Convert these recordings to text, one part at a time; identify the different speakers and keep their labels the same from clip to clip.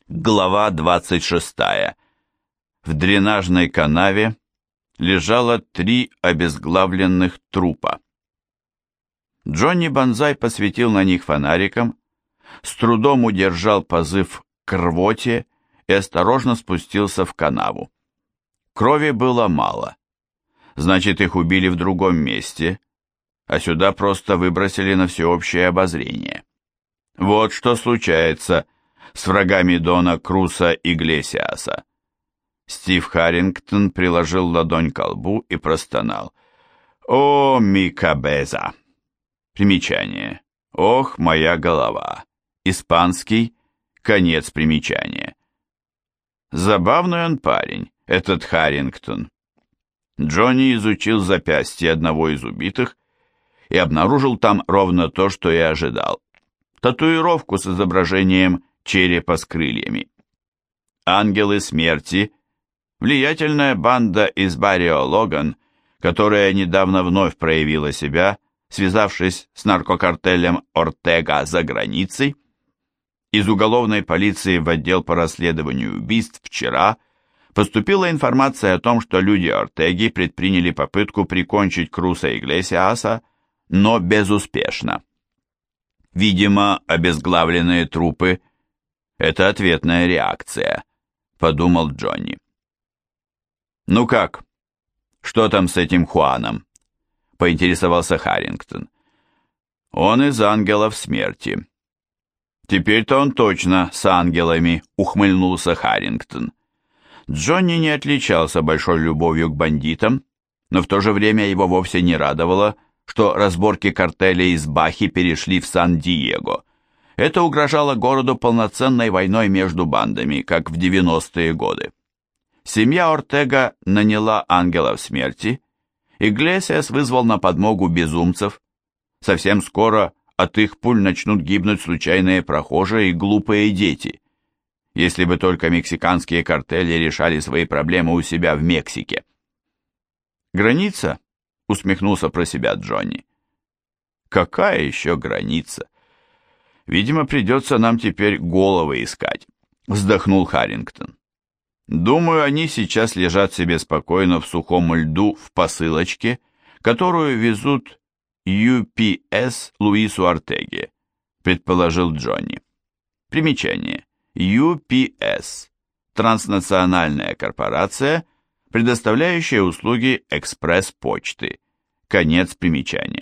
Speaker 1: Глава 26. В дренажной канаве лежало 3 обезглавленных трупа. Джонни Банзай посветил на них фонариком, с трудом удержал позыв к рвоте и осторожно спустился в канаву. Крови было мало. Значит, их убили в другом месте, а сюда просто выбросили на всеобщее обозрение. Вот что случается с врагами Дона Круса Иглесиаса. Стив Харрингтон приложил ладонь к лбу и простонал. «О, ми кабеза!» Примечание. «Ох, моя голова!» Испанский. Конец примечания. Забавный он парень, этот Харрингтон. Джонни изучил запястье одного из убитых и обнаружил там ровно то, что и ожидал. Татуировку с изображением черепа с крыльями. Ангелы смерти, влиятельная банда из Баррио Логан, которая недавно вновь проявила себя, связавшись с наркокартелем Ортега за границей. Из уголовной полиции в отдел по расследованию убийств вчера поступила информация о том, что люди Ортеги предприняли попытку прикончить Круса Иглесиаса, но безуспешно. Видимо, обезглавленные трупы — это ответная реакция, подумал Джонни. «Ну как? Что там с этим Хуаном?» — поинтересовался Харрингтон. «Он из ангелов смерти». «Теперь-то он точно с ангелами», — ухмыльнулся Харрингтон. Джонни не отличался большой любовью к бандитам, но в то же время его вовсе не радовало, что разборки картелей из Бахи перешли в Сан-Диего. Это угрожало городу полноценной войной между бандами, как в 90-е годы. Семья Ортега наняла ангелов смерти, Иглесиас вызвал на подмогу безумцев. Совсем скоро от их пуль начнут гибнуть случайные прохожие и глупые дети. Если бы только мексиканские картели решали свои проблемы у себя в Мексике. «Граница?» — усмехнулся про себя Джонни. «Какая еще граница? Видимо, придется нам теперь головы искать», — вздохнул Харрингтон. «Думаю, они сейчас лежат себе спокойно в сухом льду в посылочке, которую везут UPS Луису Ортеге», — предположил Джонни. Примечание. UPS – транснациональная корпорация, предоставляющая услуги экспресс-почты. Конец примечания.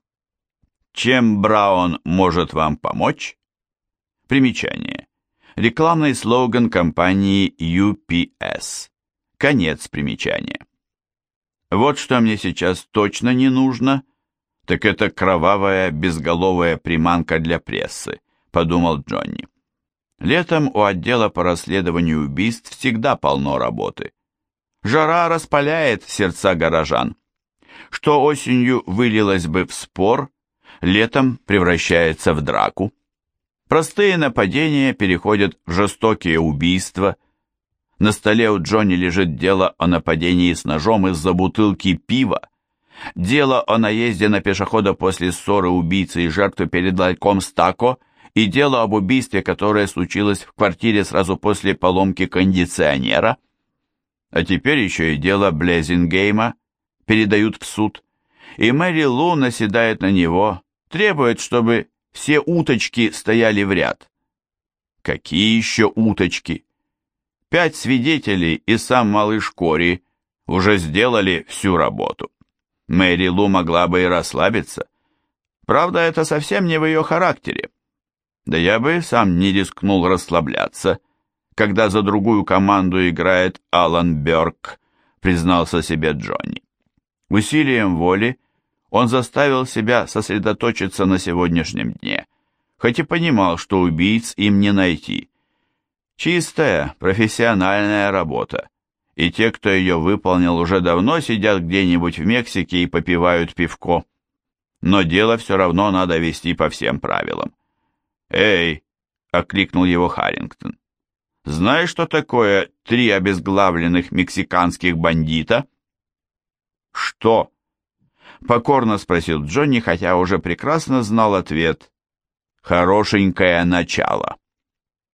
Speaker 1: Чем Браун может вам помочь? Примечание. Рекламный слоган компании UPS. Конец примечания. Вот что мне сейчас точно не нужно, так это кровавая безголовая приманка для прессы, подумал Джонни. Летом у отдела по расследованию убийств всегда полно работы. Жара распаляет сердца горожан. Что осенью вылилось бы в спор, летом превращается в драку. Простые нападения переходят в жестокие убийства. На столе у Джонни лежит дело о нападении с ножом из-за бутылки пива, дело о наезде на пешехода после ссоры убийцы и жертвы перед ларьком с тако и дело об убийстве, которое случилось в квартире сразу после поломки кондиционера. А теперь еще и дело Блезингейма передают в суд, и Мэри Лу наседает на него, требует, чтобы все уточки стояли в ряд. Какие еще уточки? 5 свидетелей и сам малыш Кори уже сделали всю работу. Мэри Лу могла бы и расслабиться. Правда, это совсем не в ее характере. Да я бы сам не рискнул расслабляться, когда за другую команду играет Алан Бёрк, признался себе Джонни. Усилием воли он заставил себя сосредоточиться на сегодняшнем дне, хоть и понимал, что убийц им не найти. Чистая, профессиональная работа, и те, кто ее выполнил, уже давно сидят где-нибудь в Мексике и попивают пивко. Но дело все равно надо вести по всем правилам. «Эй!» — окликнул его Харрингтон. «Знаешь, что такое 3 обезглавленных мексиканских бандита?» «Что?» — покорно спросил Джонни, хотя уже прекрасно знал ответ. «Хорошенькое начало».